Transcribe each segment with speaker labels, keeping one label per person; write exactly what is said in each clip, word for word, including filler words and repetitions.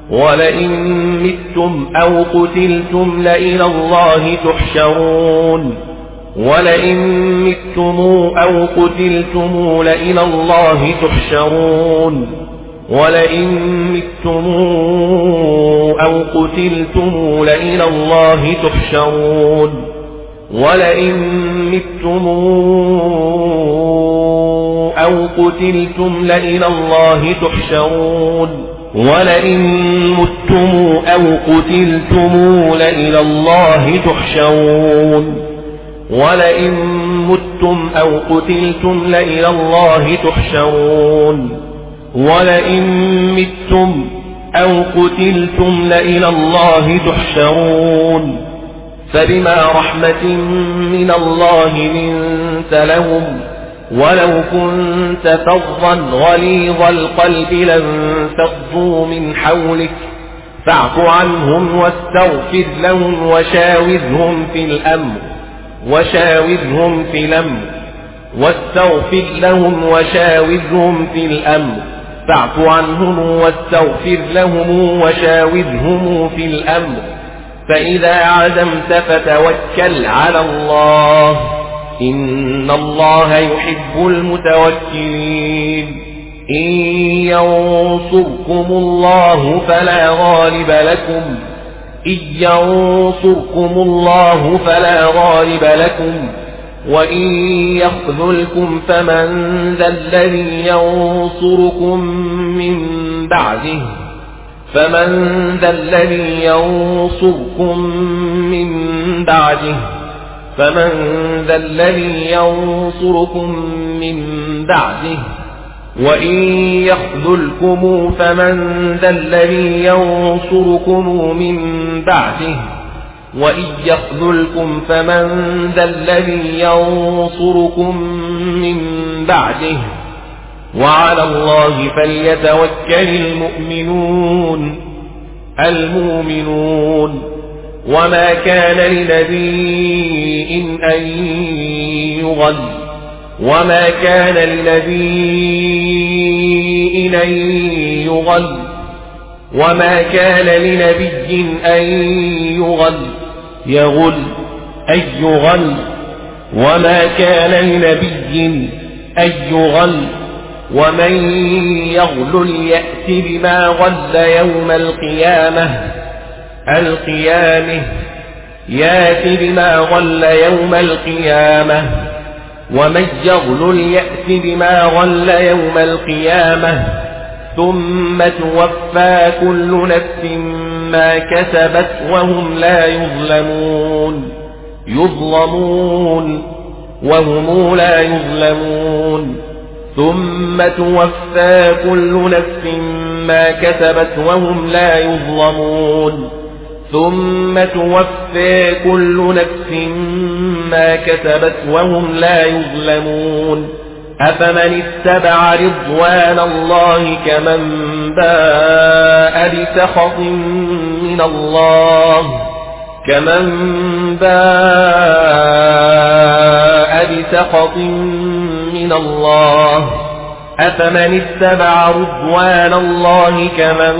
Speaker 1: ولئن متم أو قتلتم لإلى الله تحشرون ولئن متم أو قتلتم لإلى الله تحشرون ولئن متم أو قتلتم لإلى الله تحشرون ولئن متم أو قتلتم لإلى الله تحشرون ولئن متم أو قتلتم لإلى الله تحشرون ولئن متم أو قتلتم لإلى الله تحشرون ولئن متم أو قتلتم لإلى الله تحشرون فبما رحمة من الله لنت لهم ولو كنت فظا غليظ القلب لانفضوا من حولك فاعف عنهم واستغفر لهم وشاورهم في الأمر وشاورهم في الأمر واستغفر لهم وشاورهم في الأمر فاعف عنهم واستغفر لهم وشاورهم في الأمر فإذا عزمت فتوكل على الله إن الله يحب المتوكلين إن ينصركم الله فلا غالب لكم إن ينصركم الله فلا غالب لكم وإن يخذلكم فمن ذا الذي ينصركم من بعده فمن ذا الذي ينصركم من بعده فمن ذا الذي ينصركم من بعده وإن يخذلكم فمن ذا الذي ينصركم من بعده وإن يخذلكم فمن ذا الذي ينصركم من بعده وعلى الله فليتوكل المؤمنون المؤمنون وما كان لنبي أن يغل وما كان لنبي أن يغل وما كان لنبي أن يغل يغل أي يغل وما كان لنبي أن يغل ومن يغل يأت بما غل يوم القيامة القيامة يأت بما غل يوم القيامة ومن يغل يأت بما غل يوم القيامة ثم توفى كل نفس ما كسبت وهم لا يظلمون يظلمون وهم لا يظلمون ثم توفى كل نفس ما كسبت وهم لا يظلمون ثم توفى كل نفس ما كسبت وهم لا يظلمون أفمن اتبع رضوان الله كمن باء بسخط من الله كمن باء بسخط من الله أفمن اتبع رضوان الله كمن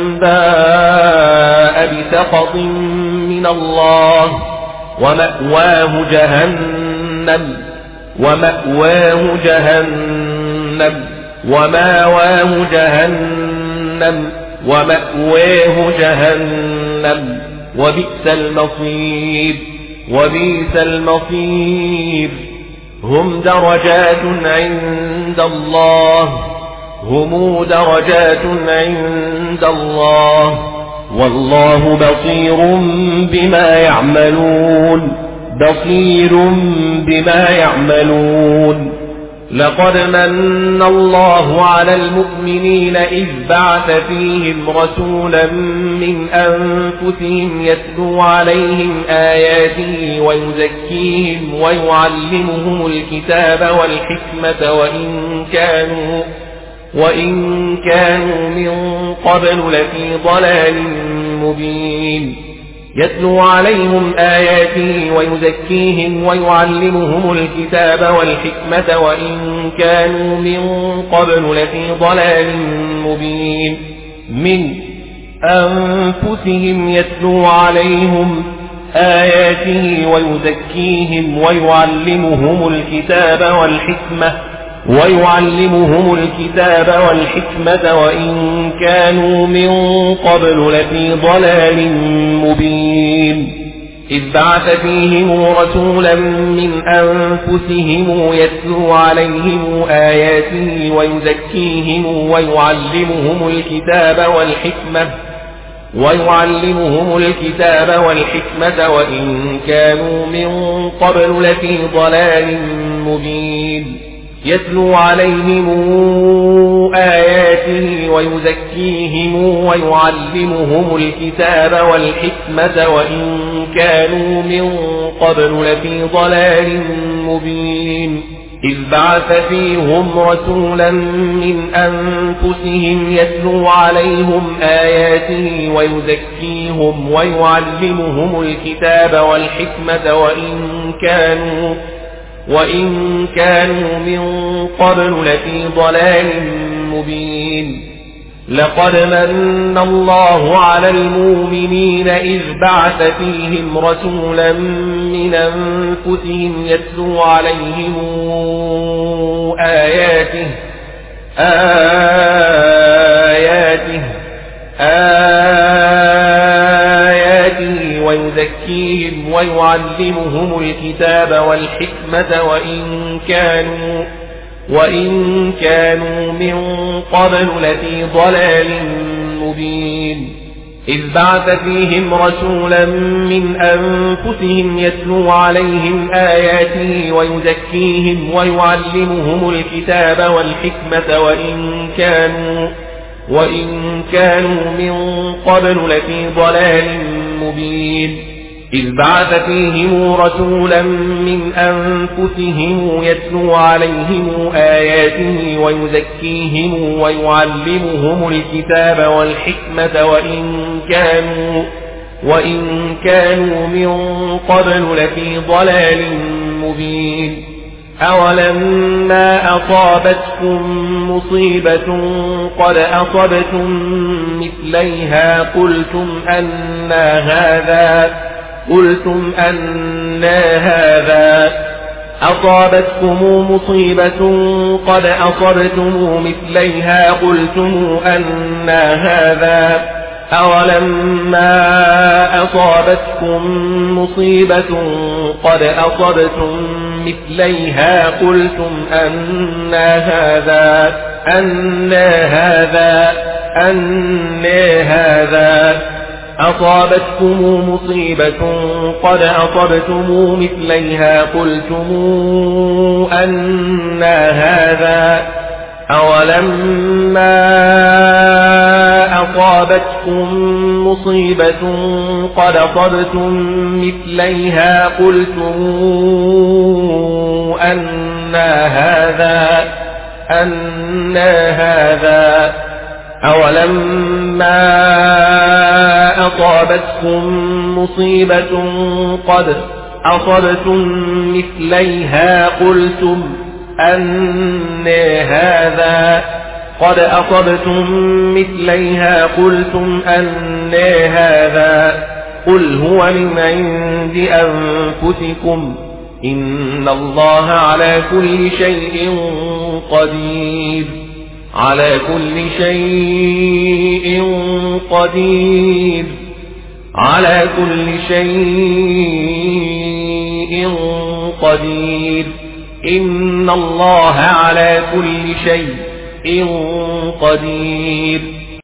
Speaker 1: باء بسخط من الله ومأواه جهنم ومأواه جهنم ومأواه جهنم ومأواه جهنم وبئس المصير وبئس المصير هم درجات عند الله هم درجات عند الله والله بصير بما يعملون بصير بما يعملون لقد من الله على المؤمنين إذ بعث فيهم رسولا من أنفسهم يتلو عليهم آياته ويزكيهم ويعلمهم الكتاب والحكمة وإن كانوا وإن كانوا من قبل لفي ضلال مبين يتلو عليهم آياته ويزكيهم ويعلمهم الكتاب والحكمة وإن كانوا من قبل لفي ضلال مبين من أنفسهم يتلو عليهم آياته ويزكيهم ويعلمهم الكتاب والحكمة ويعلمهم الكتاب والحكمة وإن كانوا من قبل لفي ضلال مبين إذ بعث فيهم رسولا من أنفسهم يتلو عليهم آياته ويزكيهم ويعلمهم الكتاب والحكمة ويعلمهم الكتاب والحكمة وإن كانوا من قبل لفي ضلال مبين يتلو عليهم آياته ويزكيهم ويعلمهم الكتاب والحكمة وإن كانوا من قبل لفي ضلال مبين إذ بعث فيهم رسولا من أنفسهم يتلو عليهم آياته ويزكيهم ويعلمهم الكتاب والحكمة وإن كانوا وإن كانوا من قبل لفي ضلال مبين لقد من الله على المؤمنين إذ بعث فيهم رسولا من أنفسهم يتلو عليهم آياته آياته آياته ويزكيهم ويعلمهم الكتاب والحكمة وإن كانوا وإن كانوا من قبل لفي ضلال مبين إذ بعث فيهم رسولا من أنفسهم يتلو عليهم آياته ويزكيهم ويعلمهم الكتاب والحكمة وإن كانوا وإن كانوا من قبل لفي ضلال مبين إذ بعث فيهم رسولا من أنفسهم يتلو عليهم آياته ويزكيهم ويعلمهم الكتاب والحكمة وإن كانوا وإن كانوا من قبل لفي ضلال مبين أولما أصابتكم مصيبة قد أصبتم مثليها قلتم أنى هذا قلتم أنى هذا أصابتكم مصيبة قد أصبتم مثليها قلتم أنى هذا أولما أصابتكم مصيبة قد أصبتم مثليها قلتم أنى هذا أنى هذا أنى هذا أصابتكم مصيبة قد أصبتم مثليها قلتم أنى هذا أولما أصابتكم مصيبة قد أصبتم مثليها قلتم أنى هذا أنى هذا أولما أصابتكم مصيبة قد أصبتم مثليها قلتم أنى هذا قد أصبتم مثليها قلتم أنى هذا قل هو من عند أنفسكم إن الله على كل شيء قدير على كل شيء قدير على كل شيء قدير إن الله على كل شيء قدير